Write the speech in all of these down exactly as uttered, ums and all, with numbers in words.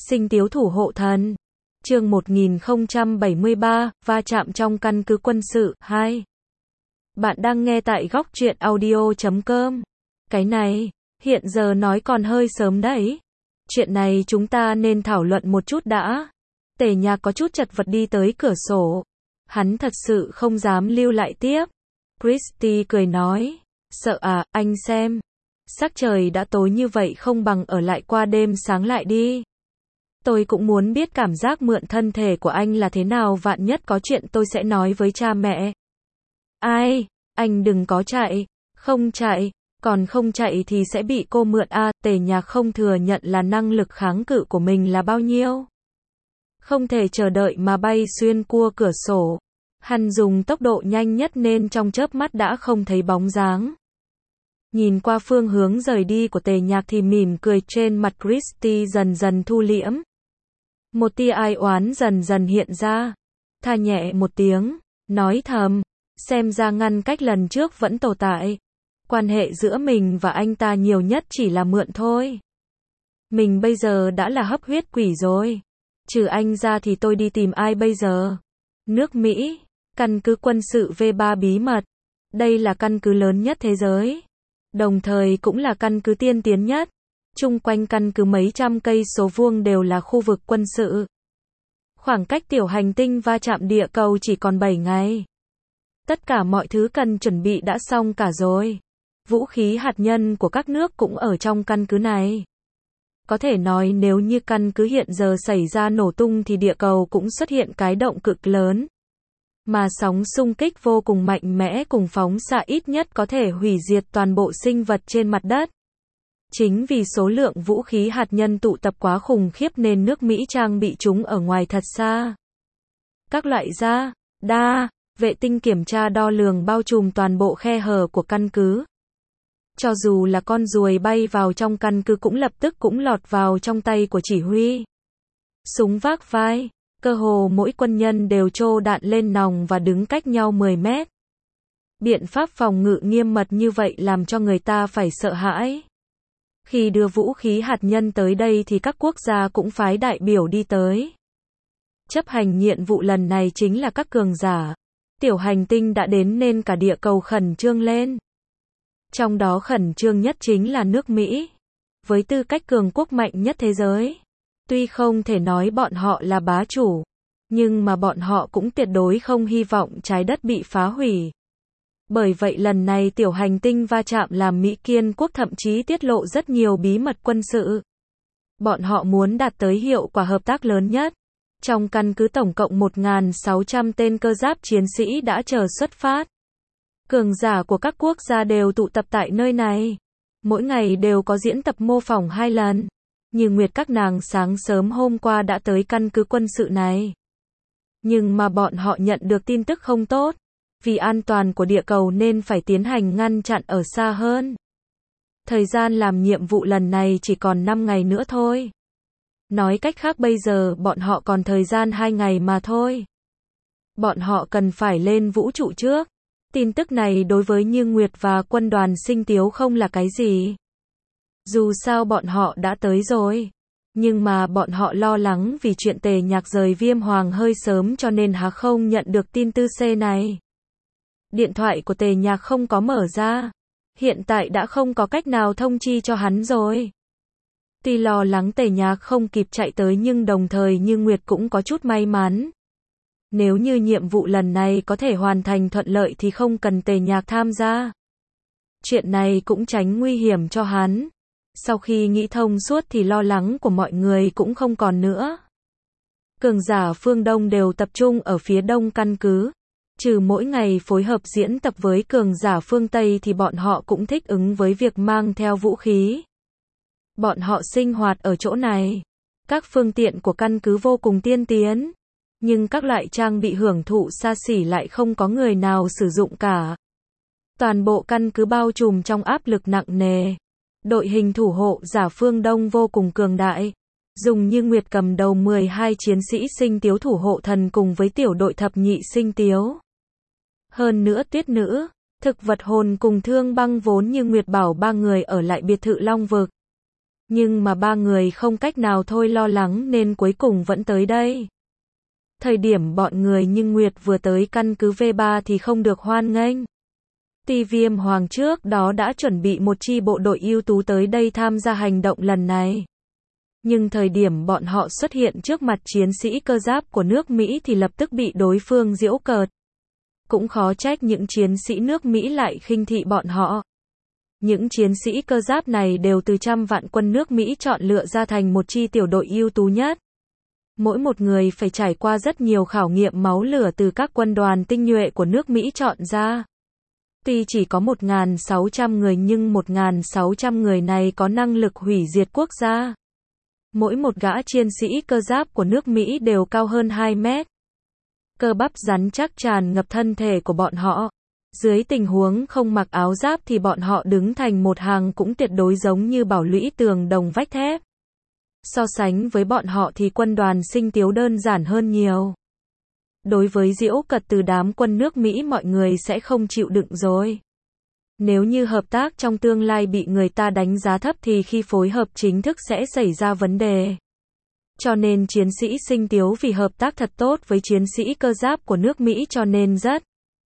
Sinh Tiếu Thủ Hộ Thần. Chương một nghìn không trăm bảy mươi ba, va chạm trong căn cứ quân sự, hai. Bạn đang nghe tại góc truyện audio chấm com. Cái này, hiện giờ nói còn hơi sớm đấy. Chuyện này chúng ta nên thảo luận một chút đã. Tề Nhạc có chút chật vật đi tới cửa sổ. Hắn thật sự không dám lưu lại tiếp. Christy cười nói, sợ à, anh xem. Sắc trời đã tối như vậy không bằng ở lại qua đêm sáng lại đi. Tôi cũng muốn biết cảm giác mượn thân thể của anh là thế nào, vạn nhất có chuyện tôi sẽ nói với cha mẹ. Ai, anh đừng có chạy, không chạy, còn không chạy thì sẽ bị cô mượn a. Tề Nhạc không thừa nhận là năng lực kháng cự của mình là bao nhiêu. Không thể chờ đợi mà bay xuyên qua cửa sổ. Hắn dùng tốc độ nhanh nhất nên trong chớp mắt đã không thấy bóng dáng. Nhìn qua phương hướng rời đi của Tề Nhạc thì mỉm cười trên mặt Christy dần dần thu liễm. Một tia ai oán dần dần hiện ra. Tha nhẹ một tiếng, nói thầm, xem ra ngăn cách lần trước vẫn tồn tại. Quan hệ giữa mình và anh ta nhiều nhất chỉ là mượn thôi. Mình bây giờ đã là hấp huyết quỷ rồi. Trừ anh ra thì tôi đi tìm ai bây giờ? Nước Mỹ, căn cứ quân sự V ba bí mật. Đây là căn cứ lớn nhất thế giới. Đồng thời cũng là căn cứ tiên tiến nhất. Chung quanh căn cứ mấy trăm cây số vuông đều là khu vực quân sự. Khoảng cách tiểu hành tinh va chạm địa cầu chỉ còn bảy ngày. Tất cả mọi thứ cần chuẩn bị đã xong cả rồi. Vũ khí hạt nhân của các nước cũng ở trong căn cứ này. Có thể nói nếu như căn cứ hiện giờ xảy ra nổ tung thì địa cầu cũng xuất hiện cái động cực lớn. Mà sóng xung kích vô cùng mạnh mẽ cùng phóng xạ ít nhất có thể hủy diệt toàn bộ sinh vật trên mặt đất. Chính vì số lượng vũ khí hạt nhân tụ tập quá khủng khiếp nên nước Mỹ trang bị chúng ở ngoài thật xa. Các loại ra, đa, vệ tinh kiểm tra đo lường bao trùm toàn bộ khe hở của căn cứ. Cho dù là con ruồi bay vào trong căn cứ cũng lập tức cũng lọt vào trong tay của chỉ huy. Súng vác vai, cơ hồ mỗi quân nhân đều trô đạn lên nòng và đứng cách nhau mười mét. Biện pháp phòng ngự nghiêm mật như vậy làm cho người ta phải sợ hãi. Khi đưa vũ khí hạt nhân tới đây thì các quốc gia cũng phái đại biểu đi tới. Chấp hành nhiệm vụ lần này chính là các cường giả. Tiểu hành tinh đã đến nên cả địa cầu khẩn trương lên. Trong đó khẩn trương nhất chính là nước Mỹ. Với tư cách cường quốc mạnh nhất thế giới. Tuy không thể nói bọn họ là bá chủ. Nhưng mà bọn họ cũng tuyệt đối không hy vọng trái đất bị phá hủy. Bởi vậy lần này tiểu hành tinh va chạm làm Mỹ Kiên quốc thậm chí tiết lộ rất nhiều bí mật quân sự. Bọn họ muốn đạt tới hiệu quả hợp tác lớn nhất. Trong căn cứ tổng cộng một nghìn sáu trăm tên cơ giáp chiến sĩ đã chờ xuất phát. Cường giả của các quốc gia đều tụ tập tại nơi này. Mỗi ngày đều có diễn tập mô phỏng hai lần. Như Nguyệt các nàng sáng sớm hôm qua đã tới căn cứ quân sự này. Nhưng mà bọn họ nhận được tin tức không tốt. Vì an toàn của địa cầu nên phải tiến hành ngăn chặn ở xa hơn. Thời gian làm nhiệm vụ lần này chỉ còn năm ngày nữa thôi. Nói cách khác bây giờ bọn họ còn thời gian hai ngày mà thôi. Bọn họ cần phải lên vũ trụ trước. Tin tức này đối với Như Nguyệt và quân đoàn Sinh Tiếu không là cái gì. Dù sao bọn họ đã tới rồi. Nhưng mà bọn họ lo lắng vì chuyện Tề Nhạc rời Viêm Hoàng hơi sớm cho nên há không nhận được tin tư C này. Điện thoại của Tề Nhạc không có mở ra. Hiện tại đã không có cách nào thông chi cho hắn rồi. Tuy lo lắng Tề Nhạc không kịp chạy tới nhưng đồng thời Như Nguyệt cũng có chút may mắn. Nếu như nhiệm vụ lần này có thể hoàn thành thuận lợi thì không cần Tề Nhạc tham gia. Chuyện này cũng tránh nguy hiểm cho hắn. Sau khi nghĩ thông suốt thì lo lắng của mọi người cũng không còn nữa. Cường giả phương Đông đều tập trung ở phía đông căn cứ. Trừ mỗi ngày phối hợp diễn tập với cường giả phương Tây thì bọn họ cũng thích ứng với việc mang theo vũ khí. Bọn họ sinh hoạt ở chỗ này. Các phương tiện của căn cứ vô cùng tiên tiến. Nhưng các loại trang bị hưởng thụ xa xỉ lại không có người nào sử dụng cả. Toàn bộ căn cứ bao trùm trong áp lực nặng nề. Đội hình thủ hộ giả phương Đông vô cùng cường đại. Dùng Như Nguyệt cầm đầu mười hai chiến sĩ Sinh Tiếu Thủ Hộ Thần cùng với tiểu đội thập nhị Sinh Tiếu. Hơn nữa Tuyết Nữ, Thực Vật Hồn cùng Thương Băng vốn Như Nguyệt bảo ba người ở lại biệt thự Long Vực. Nhưng mà ba người không cách nào thôi lo lắng nên cuối cùng vẫn tới đây. Thời điểm bọn người như Nguyệt vừa tới căn cứ V ba thì không được hoan nghênh. Ti Viêm Hoàng trước đó đã chuẩn bị một chi bộ đội ưu tú tới đây tham gia hành động lần này. Nhưng thời điểm bọn họ xuất hiện trước mặt chiến sĩ cơ giáp của nước Mỹ thì lập tức bị đối phương giễu cợt. Cũng khó trách những chiến sĩ nước Mỹ lại khinh thị bọn họ. Những chiến sĩ cơ giáp này đều từ trăm vạn quân nước Mỹ chọn lựa ra thành một chi tiểu đội ưu tú nhất. Mỗi một người phải trải qua rất nhiều khảo nghiệm máu lửa từ các quân đoàn tinh nhuệ của nước Mỹ chọn ra. Tuy chỉ có một nghìn sáu trăm người nhưng một nghìn sáu trăm người này có năng lực hủy diệt quốc gia. Mỗi một gã chiến sĩ cơ giáp của nước Mỹ đều cao hơn hai mét. Cơ bắp rắn chắc tràn ngập thân thể của bọn họ. Dưới tình huống không mặc áo giáp thì bọn họ đứng thành một hàng cũng tuyệt đối giống như bảo lũy tường đồng vách thép. So sánh với bọn họ thì quân đoàn Sinh Tiếu đơn giản hơn nhiều. Đối với giễu cợt từ đám quân nước Mỹ mọi người sẽ không chịu đựng rồi. Nếu như hợp tác trong tương lai bị người ta đánh giá thấp thì khi phối hợp chính thức sẽ xảy ra vấn đề. Cho nên chiến sĩ Sinh Tiếu vì hợp tác thật tốt với chiến sĩ cơ giáp của nước Mỹ cho nên rất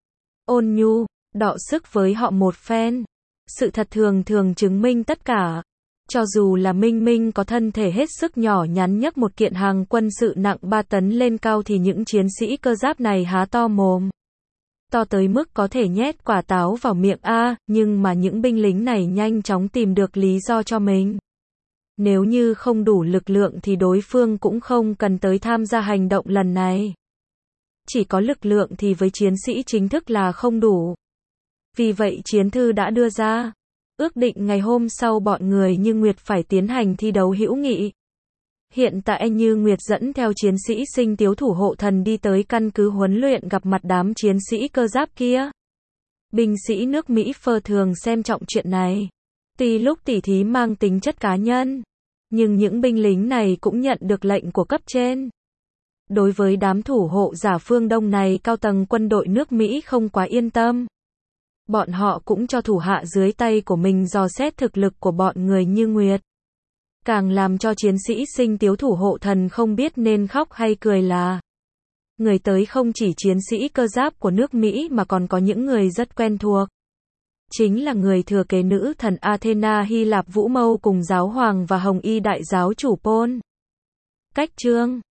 ôn nhu, đọ sức với họ một phen. Sự thật thường thường chứng minh tất cả. Cho dù là Minh Minh có thân thể hết sức nhỏ nhắn nhấc một kiện hàng quân sự nặng ba tấn lên cao thì những chiến sĩ cơ giáp này há to mồm. To tới mức có thể nhét quả táo vào miệng a, nhưng mà những binh lính này nhanh chóng tìm được lý do cho mình. Nếu như không đủ lực lượng thì đối phương cũng không cần tới tham gia hành động lần này. Chỉ có lực lượng thì với chiến sĩ chính thức là không đủ. Vì vậy chiến thư đã đưa ra. Ước định ngày hôm sau bọn người như Nguyệt phải tiến hành thi đấu hữu nghị. Hiện tại Như Nguyệt dẫn theo chiến sĩ Sinh Tiếu thủ hộ thần đi tới căn cứ huấn luyện gặp mặt đám chiến sĩ cơ giáp kia. Binh sĩ nước Mỹ phơ thường xem trọng chuyện này. Tuy lúc tỉ thí mang tính chất cá nhân, nhưng những binh lính này cũng nhận được lệnh của cấp trên. Đối với đám thủ hộ giả phương Đông này cao tầng quân đội nước Mỹ không quá yên tâm. Bọn họ cũng cho thủ hạ dưới tay của mình dò xét thực lực của bọn người như Nguyệt. Càng làm cho chiến sĩ Sinh Tiếu thủ hộ thần không biết nên khóc hay cười là người tới không chỉ chiến sĩ cơ giáp của nước Mỹ mà còn có những người rất quen thuộc. Chính là người thừa kế nữ thần Athena Hy Lạp Vũ Mâu cùng giáo hoàng và Hồng Y đại giáo chủ Pol. Cách chương